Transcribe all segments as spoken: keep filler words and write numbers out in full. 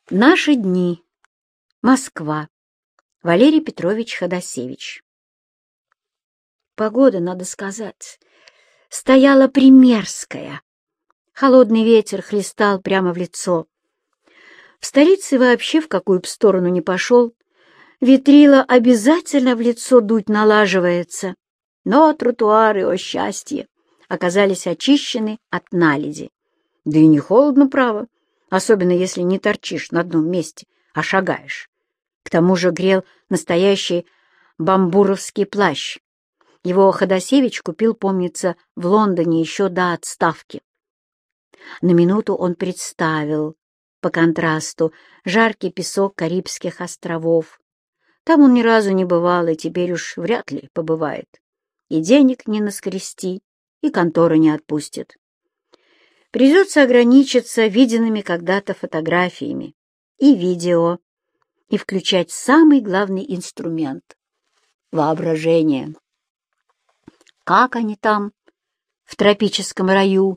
Наши дни. Москва. Валерий Петрович Ходосевич. Погода, надо сказать, стояла примерская. Холодный ветер хлестал прямо в лицо. В столице вообще в какую б сторону ни пошел, ветрило обязательно в лицо дуть налаживается. Но тротуары, о счастье, оказались очищены от наледи. Да и не холодно, право, особенно если не торчишь на одном месте, а шагаешь. К тому же грел настоящий бамбуровский плащ. Его Ходосевич купил, помнится, в Лондоне еще до отставки. На минуту он представил, по контрасту, жаркий песок Карибских островов. Там он ни разу не бывал и теперь уж вряд ли побывает. И денег не наскрести, и контора не отпустит. Придется ограничиться виденными когда-то фотографиями и видео, и включать самый главный инструмент — воображение. Как они там, в тропическом раю?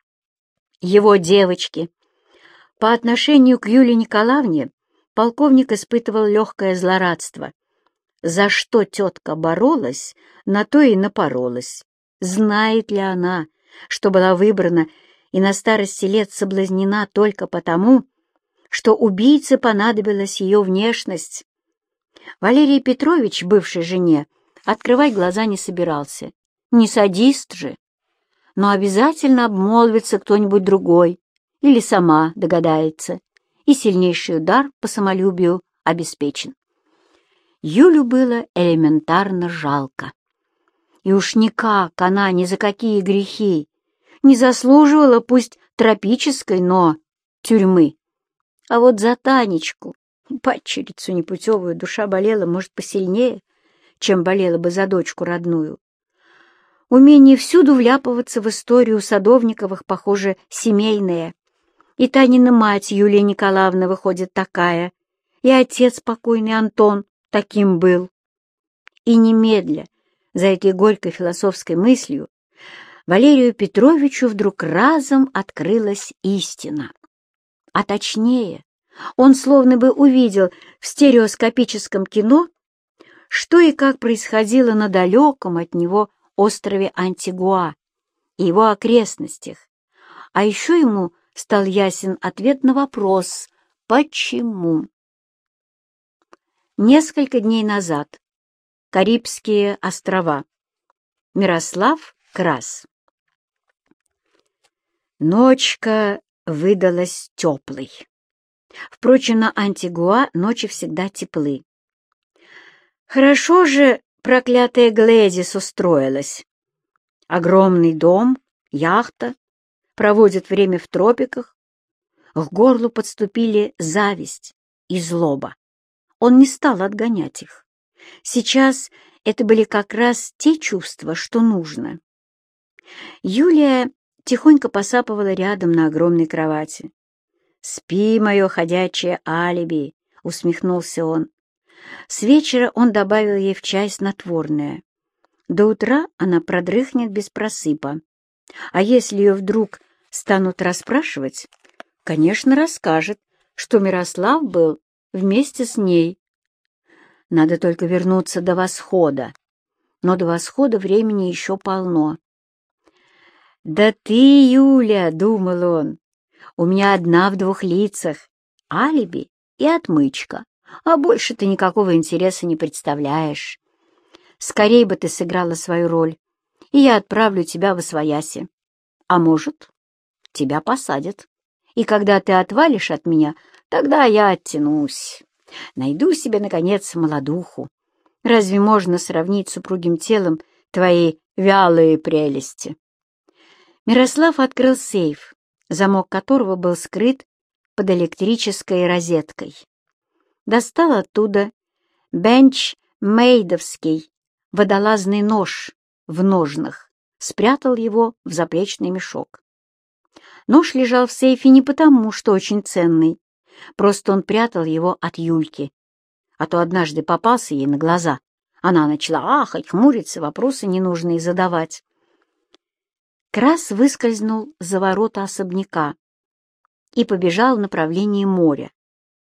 Его девочки. По отношению к Юлии Николаевне полковник испытывал легкое злорадство. За что тетка боролась, на то и напоролась. Знает ли она, что была выбрана и на старости лет соблазнена только потому, что убийце понадобилась ее внешность? Валерий Петрович, бывшей жене, открывать глаза не собирался. Не садист же, но обязательно обмолвится кто-нибудь другой или сама догадается, и сильнейший удар по самолюбию обеспечен. Юлю было элементарно жалко. И уж никак она ни за какие грехи не заслуживала пусть тропической, но тюрьмы. А вот за Танечку, падчерицу непутевую, душа болела, может, посильнее, чем болела бы за дочку родную. Умение всюду вляпываться в историю Садовниковых, похоже, семейное. И Танина мать Юлия Николаевна выходит такая, и отец покойный Антон таким был. И немедля, за этой горькой философской мыслью, Валерию Петровичу вдруг разом открылась истина. А точнее, он словно бы увидел в стереоскопическом кино, что и как происходило на далеком от него острове Антигуа и его окрестностях. А еще ему стал ясен ответ на вопрос «Почему?». Несколько дней назад. Карибские острова. Мирослав Крас. Ночка выдалась теплой. Впрочем, на Антигуа ночи всегда теплы. Хорошо же проклятая Глэдис устроилась. Огромный дом, яхта, проводит время в тропиках. К горлу подступили зависть и злоба. Он не стал отгонять их. Сейчас это были как раз те чувства, что нужно. Юлия тихонько посапывала рядом на огромной кровати. «Спи, мое ходячее алиби», — усмехнулся он. С вечера он добавил ей в чай снотворное. До утра она продрыхнет без просыпа. А если ее вдруг станут расспрашивать, конечно, расскажет, что Мирослав был вместе с ней. Надо только вернуться до восхода. Но до восхода времени еще полно. «Да ты, Юля, — думал он, — у меня одна в двух лицах — алиби и отмычка, а больше ты никакого интереса не представляешь. Скорей бы ты сыграла свою роль, и я отправлю тебя восвояси. А может, тебя посадят. И когда ты отвалишь от меня, тогда я оттянусь. Найду себе, наконец, молодуху. Разве можно сравнить с супругим телом твои вялые прелести?» Мирослав открыл сейф, замок которого был скрыт под электрической розеткой. Достал оттуда бенчмейдовский водолазный нож в ножнах, спрятал его в заплечный мешок. Нож лежал в сейфе не потому, что очень ценный, просто он прятал его от Юльки, а то однажды попался ей на глаза. Она начала ахать, хмуриться, вопросы ненужные задавать. Крас выскользнул за ворота особняка и побежал в направлении моря.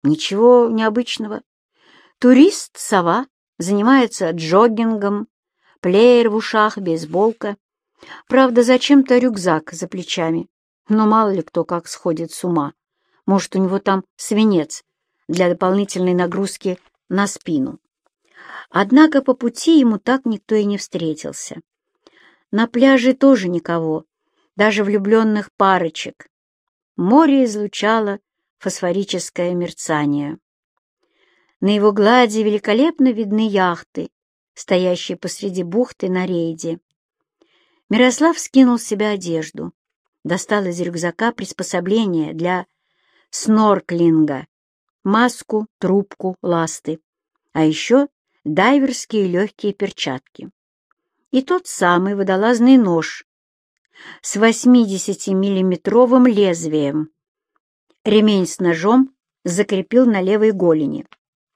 Ничего необычного. Турист-сова занимается джогингом, плеер в ушах, бейсболка. Правда, зачем-то рюкзак за плечами. Но мало ли кто как сходит с ума. Может, у него там свинец для дополнительной нагрузки на спину. Однако по пути ему так никто и не встретился. На пляже тоже никого, даже влюбленных парочек. Море излучало фосфорическое мерцание. На его глади великолепно видны яхты, стоящие посреди бухты на рейде. Мирослав скинул с себя одежду, достал из рюкзака приспособление для снорклинга, маску, трубку, ласты, а еще дайверские легкие перчатки. И тот самый водолазный нож с восьмидесятимиллиметровым лезвием. Ремень с ножом закрепил на левой голени.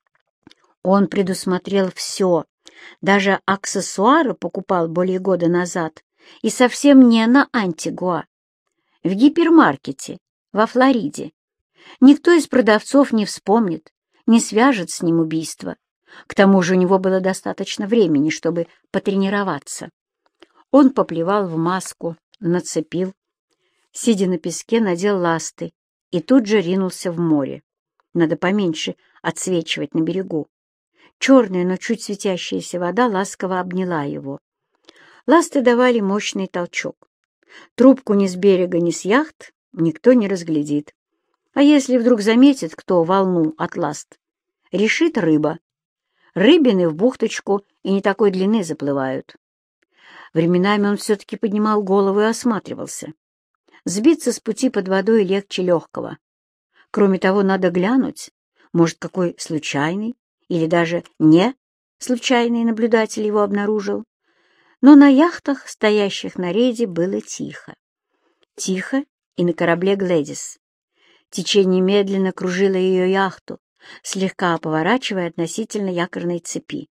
Он предусмотрел все, даже аксессуары покупал более года назад, и совсем не на Антигуа, в гипермаркете во Флориде. Никто из продавцов не вспомнит, не свяжет с ним убийство. К тому же у него было достаточно времени, чтобы потренироваться. Он поплевал в маску, нацепил, сидя на песке, надел ласты и тут же ринулся в море. Надо поменьше отсвечивать на берегу. Черная, но чуть светящаяся вода ласково обняла его. Ласты давали мощный толчок. Трубку ни с берега, ни с яхт никто не разглядит. А если вдруг заметит кто волну от ласт, решит рыба. Рыбины в бухточку и не такой длины заплывают. Временами он все-таки поднимал голову и осматривался. Сбиться с пути под водой легче легкого. Кроме того, надо глянуть, может, какой случайный или даже не случайный наблюдатель его обнаружил. Но на яхтах, стоящих на рейде, было тихо. Тихо и на корабле «Глэдис». Течение медленно кружило ее яхту, слегка поворачивая относительно якорной цепи.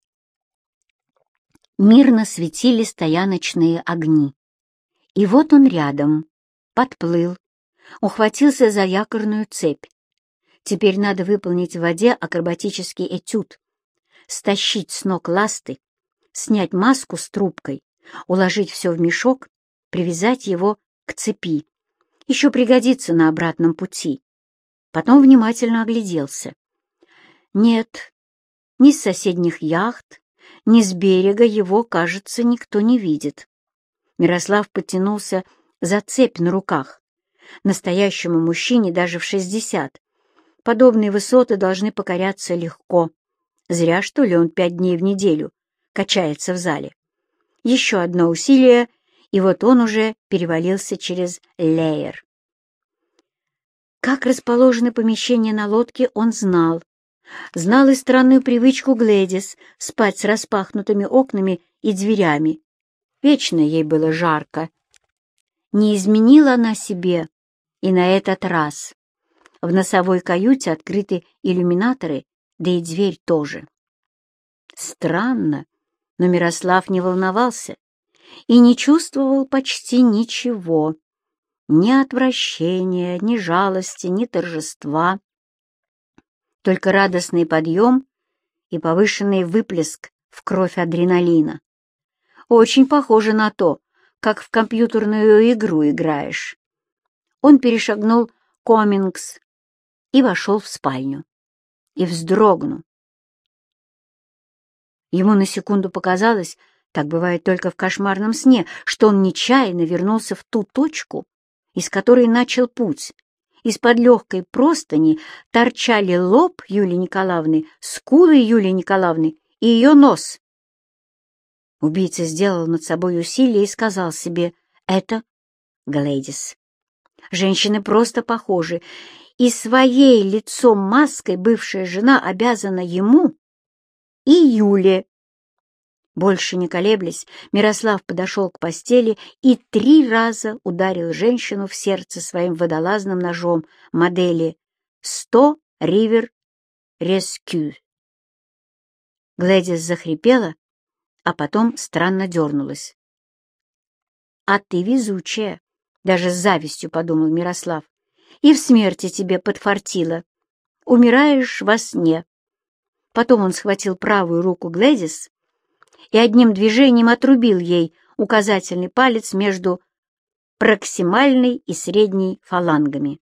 Мирно светили стояночные огни. И вот он рядом, подплыл, ухватился за якорную цепь. Теперь надо выполнить в воде акробатический этюд, стащить с ног ласты, снять маску с трубкой, уложить все в мешок, привязать его к цепи. Еще пригодится на обратном пути. Потом внимательно огляделся. Нет, ни с соседних яхт, ни с берега его, кажется, никто не видит. Мирослав подтянулся за цепь на руках. Настоящему мужчине даже в шестьдесят. Подобные высоты должны покоряться легко. Зря, что ли, он пять дней в неделю качается в зале. Еще одно усилие, и вот он уже перевалился через леер. Как расположены помещения на лодке, он знал. Знал и странную привычку Глэдис спать с распахнутыми окнами и дверями. Вечно ей было жарко. Не изменила она себе и на этот раз. В носовой каюте открыты иллюминаторы, да и дверь тоже. Странно, но Мирослав не волновался и не чувствовал почти ничего. Ни отвращения, ни жалости, ни торжества. Только радостный подъем и повышенный выплеск в кровь адреналина. Очень похоже на то, как в компьютерную игру играешь. Он перешагнул комингс и вошел в спальню. И вздрогнул. Ему на секунду показалось, так бывает только в кошмарном сне, что он нечаянно вернулся в ту точку, из которой начал путь. Из-под легкой простыни торчали лоб Юлии Николаевны, скулы Юлии Николаевны и ее нос. Убийца сделал над собой усилие и сказал себе: «Это Глэдис». Женщины просто похожи, и своей лицом маской бывшая жена обязана ему и Юле. Больше не колеблясь, Мирослав подошел к постели и три раза ударил женщину в сердце своим водолазным ножом модели сто River Rescue. Глэдис захрипела, а потом странно дернулась. «А ты везучая», — даже с завистью подумал Мирослав, — «и в смерти тебе подфартило. умираешь во сне». Потом он схватил правую руку Глэдис и одним движением отрубил ей указательный палец между проксимальной и средней фалангами.